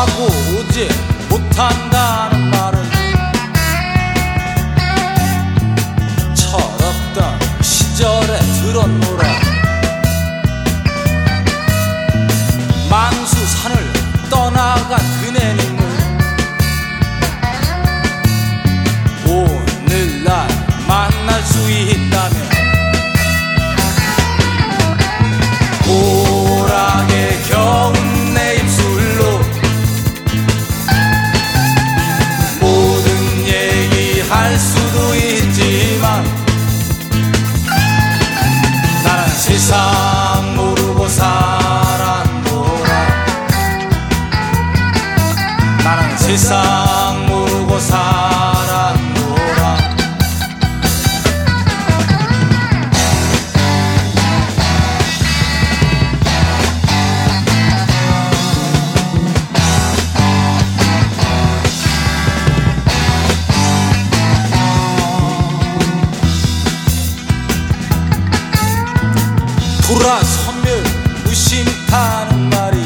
하고 오지 못한다는 말은 철없던 시절에 들었노라. 만수산을 떠나간 그네님을 오늘날 만날 수 있다면 고락에 겨운 내 입술로 모든 얘기할 수도 있지만 나는 세상 모르고 살았노라. 나는 세상 모르고 살았노라. 돌아서면 무심타는 말이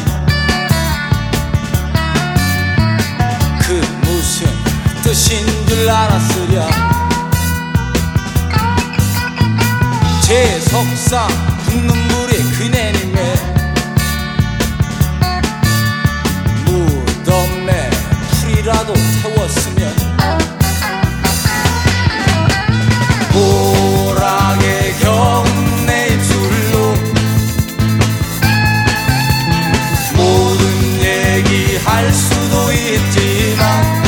그 무슨 뜻인 줄 알았으랴. 제 석상 붓는물에 그네님의 무덤에 풀이라도 태웠으면 고락에 겨운 내 입술로 모든 얘기할 수도 있지만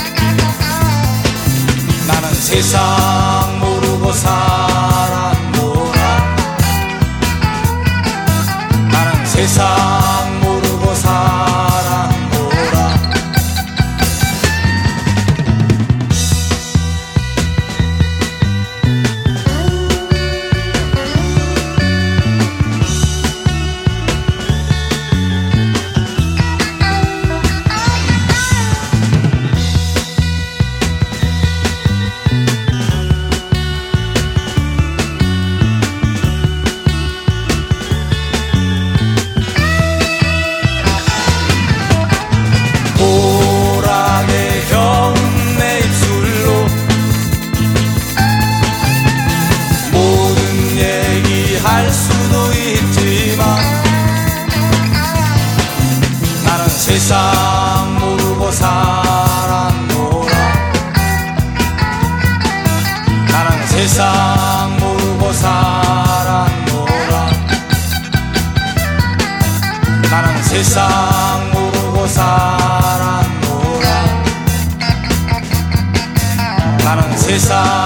나는 세상 모르고 살았노라. 나는 세상 모르고 살았노라. 고락에 겨운 내 입술로 모든 얘기할 수도 있지만 나는 세상 모르고 살았노라. 나는 세상 모르고 살았노라. 나는 세상 모르고 살았노라. 나는 세상